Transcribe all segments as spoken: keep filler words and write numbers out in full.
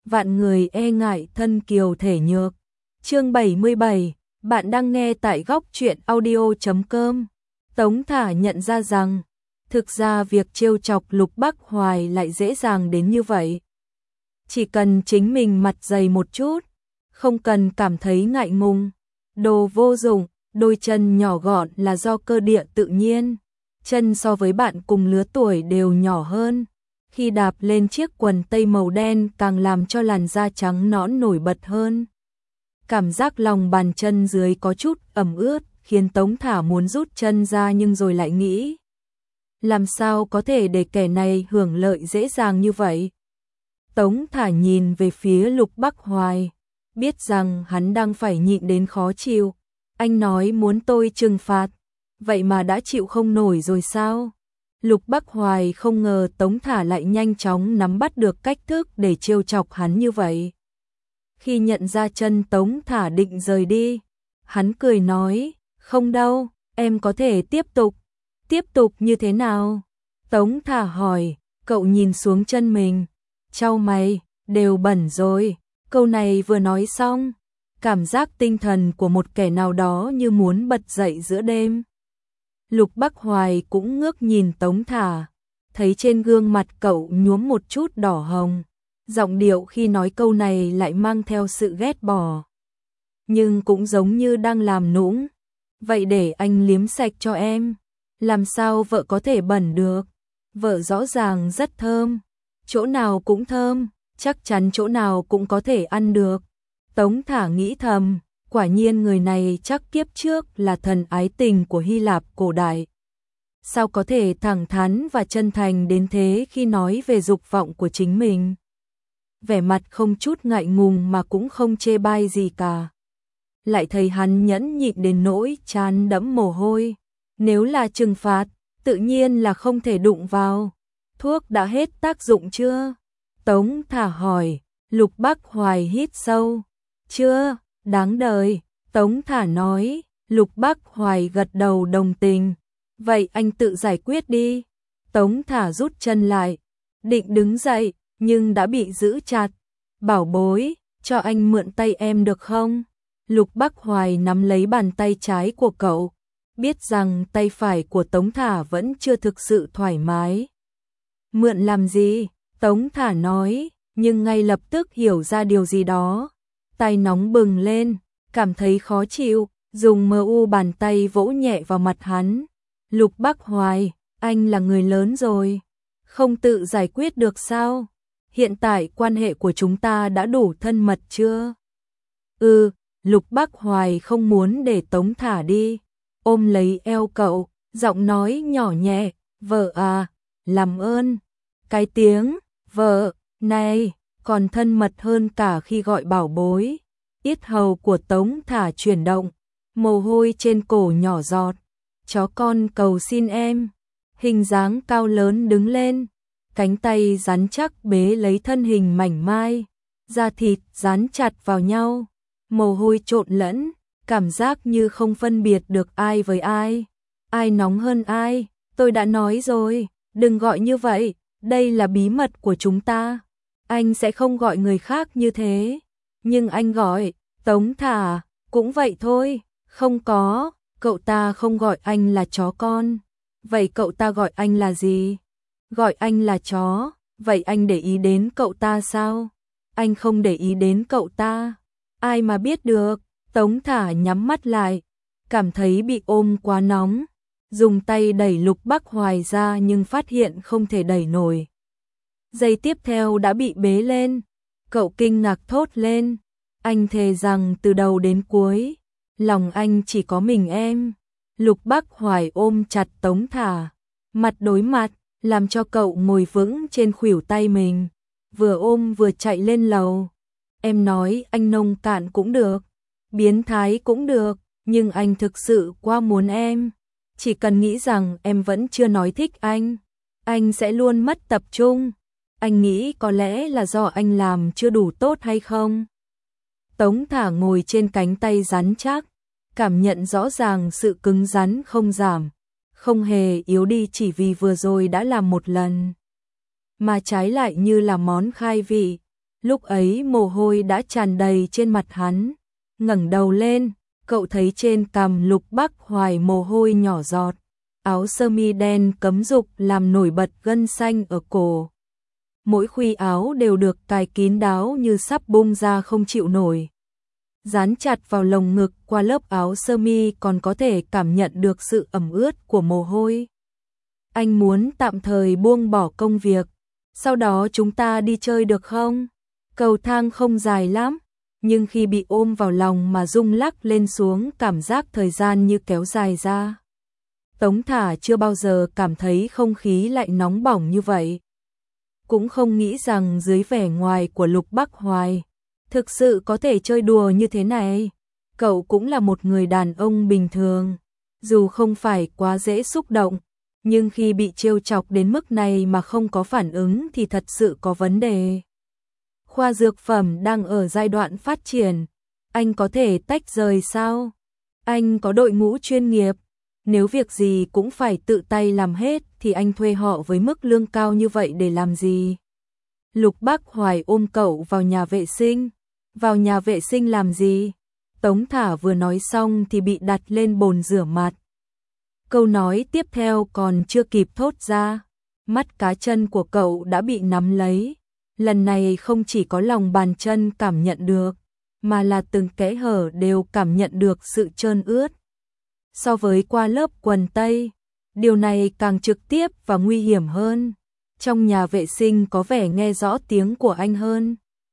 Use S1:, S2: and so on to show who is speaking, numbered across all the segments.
S1: vạn người e ngại thân kiều thể nhược. Chương bảy mươi bảy, bạn đang nghe tại góc truyện audio chấm com. Tống Thả nhận ra rằng, thực ra việc trêu chọc Lục Bắc Hoài lại dễ dàng đến như vậy. Chỉ cần chính mình mặt dày một chút, không cần cảm thấy ngại ngùng. Đồ vô dụng, đôi chân nhỏ gọn là do cơ địa tự nhiên. Chân so với bạn cùng lứa tuổi đều nhỏ hơn. Khi đạp lên chiếc quần tây màu đen càng làm cho làn da trắng nõn nổi bật hơn. Cảm giác lòng bàn chân dưới có chút ẩm ướt, khiến Tống Thả muốn rút chân ra nhưng rồi lại nghĩ. Làm sao có thể để kẻ này hưởng lợi dễ dàng như vậy? Tống Thả nhìn về phía Lục Bắc Hoài, biết rằng hắn đang phải nhịn đến khó chịu. Anh nói muốn tôi trừng phạt, vậy mà đã chịu không nổi rồi sao? Lục Bắc Hoài không ngờ Tống Thả lại nhanh chóng nắm bắt được cách thức để trêu chọc hắn như vậy. Khi nhận ra chân Tống Thả định rời đi, hắn cười nói, không đâu, em có thể tiếp tục. Tiếp tục như thế nào? Tống Thả hỏi, cậu nhìn xuống chân mình, chau mày, đều bẩn rồi. Câu này vừa nói xong, cảm giác tinh thần của một kẻ nào đó như muốn bật dậy giữa đêm. Lục Bắc Hoài cũng ngước nhìn Tống Thả, thấy trên gương mặt cậu nhuốm một chút đỏ hồng. Giọng điệu khi nói câu này lại mang theo sự ghét bỏ, nhưng cũng giống như đang làm nũng. Vậy để anh liếm sạch cho em. Làm sao vợ có thể bẩn được? Vợ rõ ràng rất thơm, chỗ nào cũng thơm, chắc chắn chỗ nào cũng có thể ăn được. Tống Thả nghĩ thầm, quả nhiên người này chắc kiếp trước là thần ái tình của Hy Lạp cổ đại. Sao có thể thẳng thắn và chân thành đến thế khi nói về dục vọng của chính mình? Vẻ mặt không chút ngại ngùng mà cũng không chê bai gì cả. Lại thấy hắn nhẫn nhịn đến nỗi trán đẫm mồ hôi. Nếu là trừng phạt, tự nhiên là không thể đụng vào. Thuốc đã hết tác dụng chưa? Tống Thả hỏi. Lục Bắc Hoài hít sâu. Chưa, đáng đời. Tống Thả nói. Lục Bắc Hoài gật đầu đồng tình. Vậy anh tự giải quyết đi. Tống Thả rút chân lại, định đứng dậy, nhưng đã bị giữ chặt. Bảo bối, cho anh mượn tay em được không? Lục Bắc Hoài nắm lấy bàn tay trái của cậu, biết rằng tay phải của Tống Thả vẫn chưa thực sự thoải mái. Mượn làm gì? Tống Thả nói, nhưng ngay lập tức hiểu ra điều gì đó. Tay nóng bừng lên, cảm thấy khó chịu, dùng mờ u bàn tay vỗ nhẹ vào mặt hắn. Lục Bắc Hoài, anh là người lớn rồi, không tự giải quyết được sao? Hiện tại quan hệ của chúng ta đã đủ thân mật chưa? Ừ, Lục Bắc Hoài không muốn để Tống Thả đi, ôm lấy eo cậu, giọng nói nhỏ nhẹ, vợ à, làm ơn. Cái tiếng, vợ, này, còn thân mật hơn cả khi gọi bảo bối. Yết hầu của Tống Thả chuyển động, mồ hôi trên cổ nhỏ giọt. Chó con cầu xin em. Hình dáng cao lớn đứng lên, cánh tay rắn chắc bế lấy thân hình mảnh mai, da thịt dán chặt vào nhau, mồ hôi trộn lẫn, cảm giác như không phân biệt được ai với ai. Ai nóng hơn ai, tôi đã nói rồi, đừng gọi như vậy, đây là bí mật của chúng ta. Anh sẽ không gọi người khác như thế, nhưng anh gọi, Tống Thả, cũng vậy thôi, không có, cậu ta không gọi anh là chó con. Vậy cậu ta gọi anh là gì? Gọi anh là chó, vậy anh để ý đến cậu ta sao? Anh không để ý đến cậu ta, ai mà biết được. Tống Thả nhắm mắt lại, cảm thấy bị ôm quá nóng, dùng tay đẩy Lục Bắc Hoài ra nhưng phát hiện không thể đẩy nổi. Giây tiếp theo đã bị bế lên, cậu kinh ngạc thốt lên, anh thề rằng từ đầu đến cuối, lòng anh chỉ có mình em. Lục Bắc Hoài ôm chặt Tống Thả, mặt đối mặt, làm cho cậu ngồi vững trên khuỷu tay mình, vừa ôm vừa chạy lên lầu. Em nói anh nông cạn cũng được, biến thái cũng được, nhưng anh thực sự quá muốn em. Chỉ cần nghĩ rằng em vẫn chưa nói thích anh, anh sẽ luôn mất tập trung. Anh nghĩ có lẽ là do anh làm chưa đủ tốt hay không? Tống Thả ngồi trên cánh tay rắn chắc, cảm nhận rõ ràng sự cứng rắn không giảm, không hề yếu đi chỉ vì vừa rồi đã làm một lần, mà trái lại như là món khai vị. Lúc ấy mồ hôi đã tràn đầy trên mặt hắn. Ngẩng đầu lên, cậu thấy trên cằm Lục Bắc Hoài mồ hôi nhỏ giọt. Áo sơ mi đen cấm dục làm nổi bật gân xanh ở cổ. Mỗi khuy áo đều được cài kín đáo như sắp bung ra không chịu nổi. Dán chặt vào lồng ngực, qua lớp áo sơ mi còn có thể cảm nhận được sự ẩm ướt của mồ hôi. Anh muốn tạm thời buông bỏ công việc, sau đó chúng ta đi chơi được không? Cầu thang không dài lắm, nhưng khi bị ôm vào lòng mà rung lắc lên xuống, cảm giác thời gian như kéo dài ra. Tống Thả chưa bao giờ cảm thấy không khí lại nóng bỏng như vậy. Cũng không nghĩ rằng dưới vẻ ngoài của Lục Bắc Hoài, thực sự có thể chơi đùa như thế này. Cậu cũng là một người đàn ông bình thường, dù không phải quá dễ xúc động, nhưng khi bị trêu chọc đến mức này mà không có phản ứng thì thật sự có vấn đề. Khoa dược phẩm đang ở giai đoạn phát triển, anh có thể tách rời sao? Anh có đội ngũ chuyên nghiệp, nếu việc gì cũng phải tự tay làm hết thì anh thuê họ với mức lương cao như vậy để làm gì? Lục Bắc Hoài ôm cậu vào nhà vệ sinh. Vào nhà vệ sinh làm gì? Tống Thả vừa nói xong thì bị đặt lên bồn rửa mặt. Câu nói tiếp theo còn chưa kịp thốt ra, mắt cá chân của cậu đã bị nắm lấy. Lần này không chỉ có lòng bàn chân cảm nhận được, mà là từng kẽ hở đều cảm nhận được sự trơn ướt. So với qua lớp quần tây, điều này càng trực tiếp và nguy hiểm hơn. Trong nhà vệ sinh có vẻ nghe rõ tiếng của anh hơn.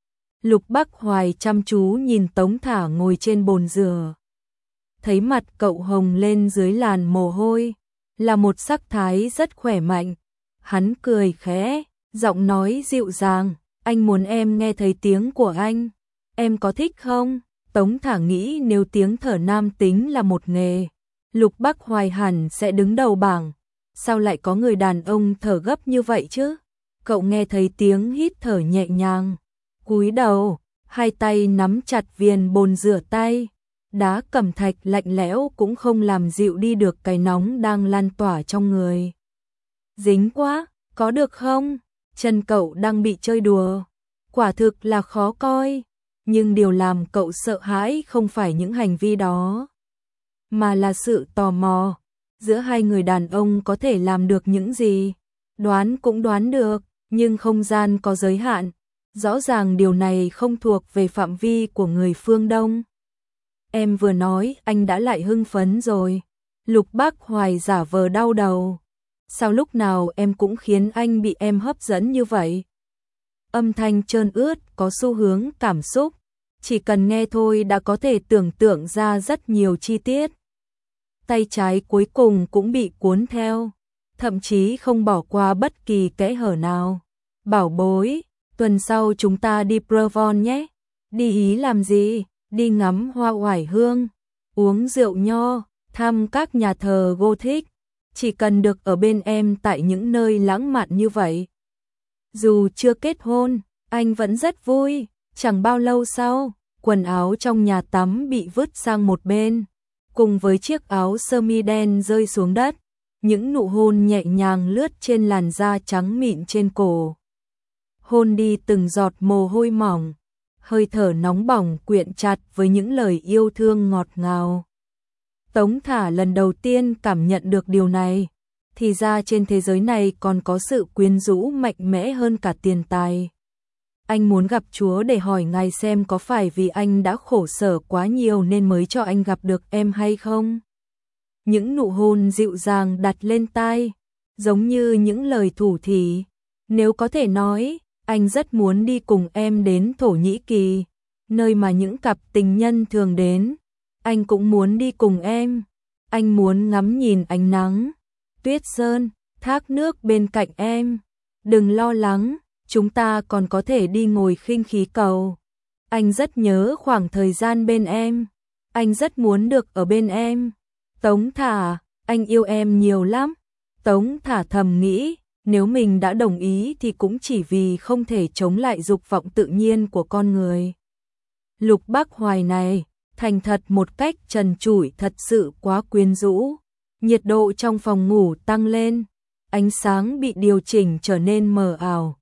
S1: Lục Bắc Hoài chăm chú nhìn Tống Thả ngồi trên bồn rửa. Thấy mặt cậu hồng lên dưới làn mồ hôi, là một sắc thái rất khỏe mạnh. Hắn cười khẽ, giọng nói dịu dàng, anh muốn em nghe thấy tiếng của anh. Em có thích không? Tống Thả nghĩ nếu tiếng thở nam tính là một nghề, Lục Bắc Hoài hẳn sẽ đứng đầu bảng. Sao lại có người đàn ông thở gấp như vậy chứ? Cậu nghe thấy tiếng hít thở nhẹ nhàng. Cúi đầu, hai tay nắm chặt viền bồn rửa tay. Đá cẩm thạch lạnh lẽo cũng không làm dịu đi được cái nóng đang lan tỏa trong người. Dính quá, có được không? Chân cậu đang bị chơi đùa. Quả thực là khó coi. Nhưng điều làm cậu sợ hãi không phải những hành vi đó, mà là sự tò mò. Giữa hai người đàn ông có thể làm được những gì? Đoán cũng đoán được, nhưng không gian có giới hạn. Rõ ràng điều này không thuộc về phạm vi của người phương Đông. Em vừa nói anh đã lại hưng phấn rồi. Lục Bắc Hoài giả vờ đau đầu. Sao lúc nào em cũng khiến anh bị em hấp dẫn như vậy? Âm thanh trơn ướt có xu hướng cảm xúc. Chỉ cần nghe thôi đã có thể tưởng tượng ra rất nhiều chi tiết. Tay trái cuối cùng cũng bị cuốn theo, thậm chí không bỏ qua bất kỳ kẽ hở nào. Bảo bối, tuần sau chúng ta đi Provence nhé. Đi Ý làm gì? Đi ngắm hoa oải hương, uống rượu nho, thăm các nhà thờ Gothic. Chỉ cần được ở bên em tại những nơi lãng mạn như vậy. Dù chưa kết hôn, anh vẫn rất vui. Chẳng bao lâu sau, quần áo trong nhà tắm bị vứt sang một bên, cùng với chiếc áo sơ mi đen rơi xuống đất. Những nụ hôn nhẹ nhàng lướt trên làn da trắng mịn trên cổ. Hôn đi từng giọt mồ hôi mỏng, hơi thở nóng bỏng quyện chặt với những lời yêu thương ngọt ngào. Tống Thả lần đầu tiên cảm nhận được điều này, thì ra trên thế giới này còn có sự quyến rũ mạnh mẽ hơn cả tiền tài. Anh muốn gặp Chúa để hỏi Ngài xem có phải vì anh đã khổ sở quá nhiều nên mới cho anh gặp được em hay không? Những nụ hôn dịu dàng đặt lên tai, giống như những lời thủ thỉ. Nếu có thể nói, anh rất muốn đi cùng em đến Thổ Nhĩ Kỳ, nơi mà những cặp tình nhân thường đến. Anh cũng muốn đi cùng em. Anh muốn ngắm nhìn ánh nắng, tuyết sơn, thác nước bên cạnh em. Đừng lo lắng, chúng ta còn có thể đi ngồi khinh khí cầu. Anh rất nhớ khoảng thời gian bên em. Anh rất muốn được ở bên em. Tống Thả, anh yêu em nhiều lắm. Tống Thả thầm nghĩ, nếu mình đã đồng ý thì cũng chỉ vì không thể chống lại dục vọng tự nhiên của con người. Lục Bắc Hoài này, thành thật một cách trần trụi thật sự quá quyến rũ. Nhiệt độ trong phòng ngủ tăng lên, ánh sáng bị điều chỉnh trở nên mờ ảo.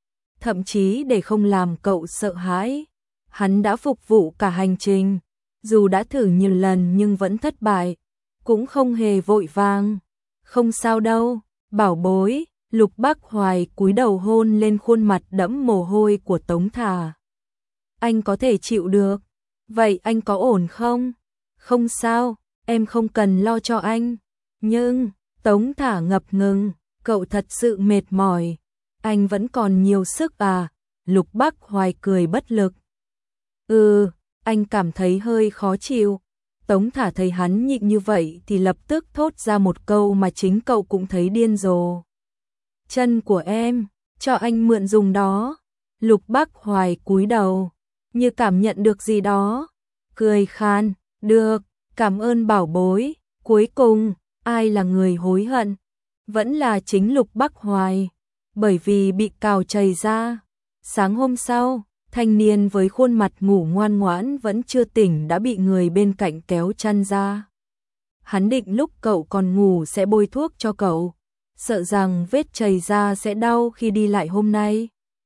S1: thậm chí để không làm cậu sợ hãi. Hắn đã phục vụ cả hành trình, dù đã thử nhiều lần nhưng vẫn thất bại, cũng không hề vội vàng. Không sao đâu, bảo bối. Lục Bác Hoài cúi đầu hôn lên khuôn mặt đẫm mồ hôi của Tống Thả. Anh có thể chịu được. Vậy anh có ổn không? Không sao, em không cần lo cho anh. Nhưng, Tống Thả ngập ngừng, cậu thật sự mệt mỏi. Anh vẫn còn nhiều sức à? Lục Bác Hoài cười bất lực. Ừ, anh cảm thấy hơi khó chịu. Tống Thả thấy hắn nhịn như vậy thì lập tức thốt ra một câu mà chính cậu cũng thấy điên rồ. Chân của em, cho anh mượn dùng đó. Lục Bác Hoài cúi đầu, như cảm nhận được gì đó. Cười khan, được, cảm ơn bảo bối. Cuối cùng, ai là người hối hận? Vẫn là chính Lục Bác Hoài, bởi vì bị cào chảy ra. Sáng hôm sau, thanh niên với khuôn mặt ngủ ngoan ngoãn vẫn chưa tỉnh đã bị người bên cạnh kéo chăn ra. Hắn định lúc cậu còn ngủ sẽ bôi thuốc cho cậu, sợ rằng vết chảy ra sẽ đau khi đi lại hôm nay.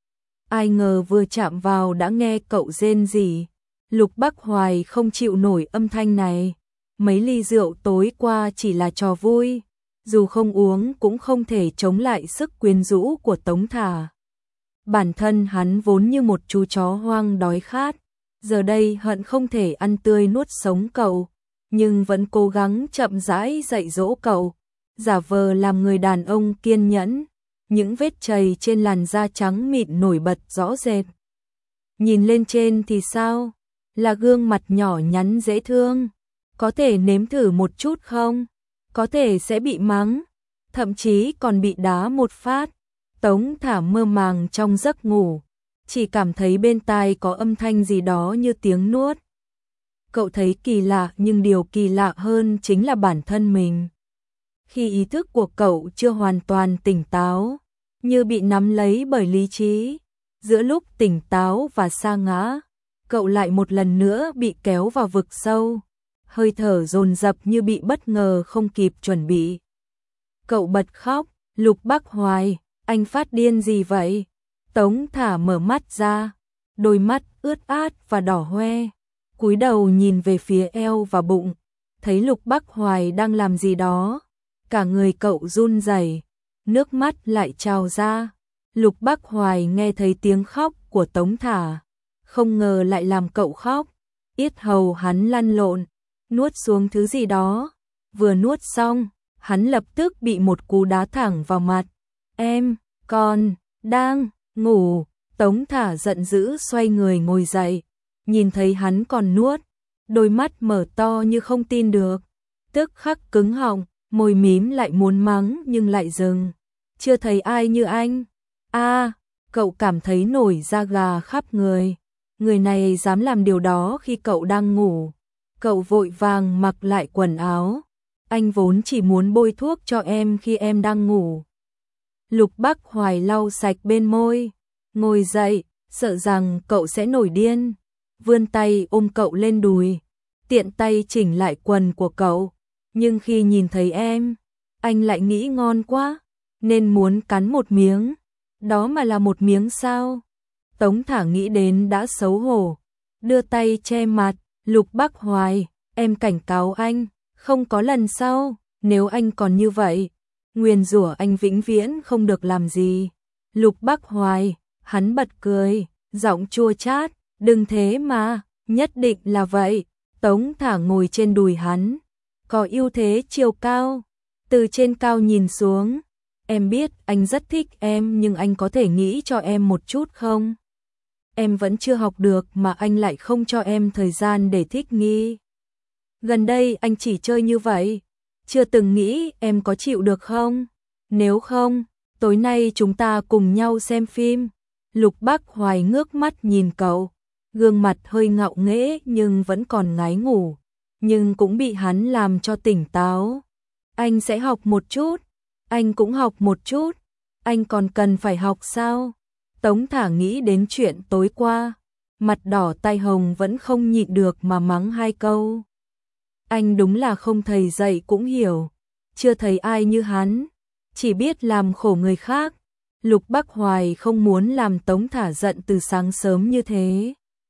S1: Ai ngờ vừa chạm vào đã nghe cậu rên rỉ. Lục Bác Hoài không chịu nổi âm thanh này. Mấy ly rượu tối qua chỉ là trò vui, dù không uống cũng không thể chống lại sức quyến rũ của Tống Thả. Bản thân hắn vốn như một chú chó hoang đói khát, giờ đây hận không thể ăn tươi nuốt sống cậu, nhưng vẫn cố gắng chậm rãi dạy dỗ cậu, giả vờ làm người đàn ông kiên nhẫn. Những vết chày trên làn da trắng mịn nổi bật rõ rệt. Nhìn lên trên thì sao? Là gương mặt nhỏ nhắn dễ thương. Có thể nếm thử một chút không? Có thể sẽ bị mắng, thậm chí còn bị đá một phát. Tống Thả mơ màng trong giấc ngủ, chỉ cảm thấy bên tai có âm thanh gì đó như tiếng nuốt. Cậu thấy kỳ lạ, nhưng điều kỳ lạ hơn chính là bản thân mình. Khi ý thức của cậu chưa hoàn toàn tỉnh táo, như bị nắm lấy bởi lý trí, giữa lúc tỉnh táo và sa ngã, cậu lại một lần nữa bị kéo vào vực sâu, hơi thở dồn dập như bị bất ngờ không kịp chuẩn bị. Cậu bật khóc. Lục Bác Hoài, anh phát điên gì vậy? Tống Thả mở mắt ra, đôi mắt ướt át và đỏ hoe, cúi đầu nhìn về phía eo và bụng, thấy Lục Bác Hoài đang làm gì đó, cả người cậu run rẩy, nước mắt lại trào ra. Lục Bác Hoài nghe thấy tiếng khóc của Tống Thả, không ngờ lại làm cậu khóc. Yết hầu hắn lăn lộn, nuốt xuống thứ gì đó, vừa nuốt xong, hắn lập tức bị một cú đá thẳng vào mặt. Em, con, đang, ngủ. Tống Thả giận dữ xoay người ngồi dậy, nhìn thấy hắn còn nuốt, đôi mắt mở to như không tin được, tức khắc cứng họng, môi mím lại muốn mắng nhưng lại dừng. Chưa thấy ai như anh. A, à, cậu cảm thấy nổi da gà khắp người. Người này dám làm điều đó khi cậu đang ngủ. Cậu vội vàng mặc lại quần áo. Anh vốn chỉ muốn bôi thuốc cho em khi em đang ngủ. Lục Bác Hoài lau sạch bên môi, ngồi dậy, sợ rằng cậu sẽ nổi điên, vươn tay ôm cậu lên đùi, tiện tay chỉnh lại quần của cậu. Nhưng khi nhìn thấy em, anh lại nghĩ ngon quá, nên muốn cắn một miếng. Đó mà là một miếng sao? Tống Thả nghĩ đến đã xấu hổ, đưa tay che mặt. Lục Bác Hoài, em cảnh cáo anh, không có lần sau, nếu anh còn như vậy, nguyền rủa anh vĩnh viễn không được làm gì. Lục Bác Hoài, hắn bật cười, giọng chua chát, đừng thế mà, nhất định là vậy. Tống Thả ngồi trên đùi hắn, có ưu thế chiều cao, từ trên cao nhìn xuống. Em biết anh rất thích em, nhưng anh có thể nghĩ cho em một chút không? Em vẫn chưa học được mà anh lại không cho em thời gian để thích nghi. Gần đây anh chỉ chơi như vậy, chưa từng nghĩ em có chịu được không? Nếu không, tối nay chúng ta cùng nhau xem phim. Lục Bác Hoài ngước mắt nhìn cậu, gương mặt hơi ngạo nghễ nhưng vẫn còn ngái ngủ, nhưng cũng bị hắn làm cho tỉnh táo. Anh sẽ học một chút, anh cũng học một chút, anh còn cần phải học sao? Tống Thả nghĩ đến chuyện tối qua, mặt đỏ tai hồng vẫn không nhịn được mà mắng hai câu. Anh đúng là không thầy dạy cũng hiểu, chưa thấy ai như hắn, chỉ biết làm khổ người khác. Lục Bắc Hoài không muốn làm Tống Thả giận từ sáng sớm như thế.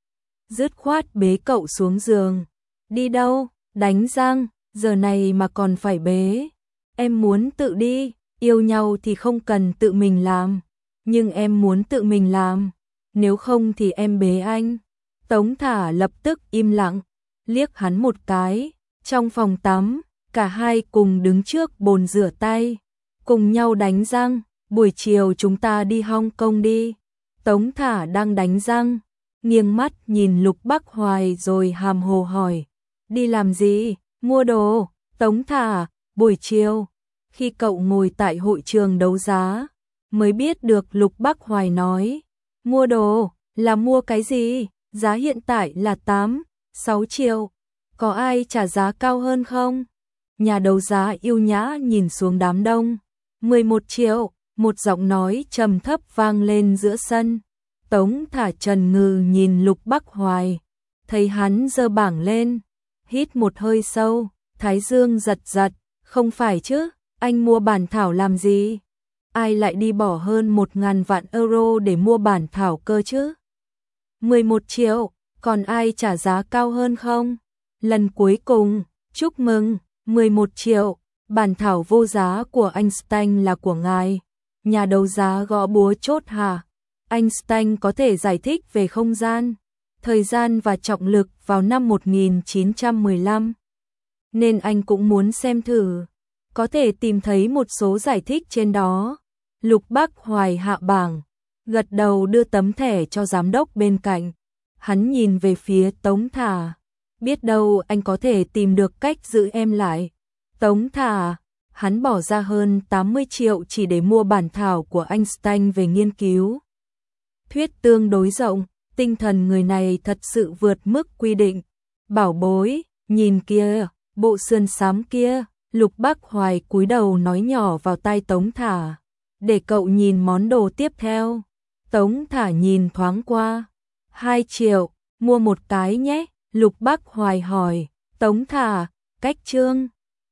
S1: Dứt khoát bế cậu xuống giường. Đi đâu? Đánh răng, giờ này mà còn phải bế. Em muốn tự đi, yêu nhau thì không cần tự mình làm. Nhưng em muốn tự mình làm, nếu không thì em bế anh. Tống Thả lập tức im lặng, liếc hắn một cái. Trong phòng tắm, cả hai cùng đứng trước bồn rửa tay, cùng nhau đánh răng. Buổi chiều chúng ta đi Hong Kong đi. Tống Thả đang đánh răng, nghiêng mắt nhìn Lục Bắc Hoài rồi hàm hồ hỏi. Đi làm gì? Mua đồ. Tống Thả, buổi chiều, khi cậu ngồi tại hội trường đấu giá, mới biết được Lục Bắc Hoài nói. Mua đồ, là mua cái gì? Giá hiện tại là tám, sáu triệu. Có ai trả giá cao hơn không? Nhà đấu giá yêu nhã nhìn xuống đám đông. mười một triệu, một giọng nói trầm thấp vang lên giữa sân. Tống Thả trần ngừ nhìn Lục Bắc Hoài, thấy hắn giơ bảng lên, hít một hơi sâu, thái dương giật giật. Không phải chứ, anh mua bản thảo làm gì? Ai lại đi bỏ hơn một ngàn vạn euro để mua bản thảo cơ chứ? mười một triệu, còn ai trả giá cao hơn không? Lần cuối cùng, chúc mừng, mười một triệu, bản thảo vô giá của Einstein là của ngài. Nhà đấu giá gõ búa chốt hả? Einstein có thể giải thích về không gian, thời gian và trọng lực vào năm một nghìn chín trăm mười lăm. Nên anh cũng muốn xem thử, có thể tìm thấy một số giải thích trên đó. Lục Bắc Hoài hạ bảng, gật đầu đưa tấm thẻ cho giám đốc bên cạnh. Hắn nhìn về phía Tống Thả, biết đâu anh có thể tìm được cách giữ em lại. Tống Thả, hắn bỏ ra hơn tám mươi triệu chỉ để mua bản thảo của Einstein về nghiên cứu thuyết tương đối rộng, tinh thần người này thật sự vượt mức quy định. Bảo bối, nhìn kia, bộ sườn xám kia. Lục Bắc Hoài cúi đầu nói nhỏ vào tai Tống Thả, để cậu nhìn món đồ tiếp theo. Tống Thả nhìn thoáng qua. Hai triệu, mua một cái nhé. Lục Bắc Hoài hỏi. Tống Thả, cách trương.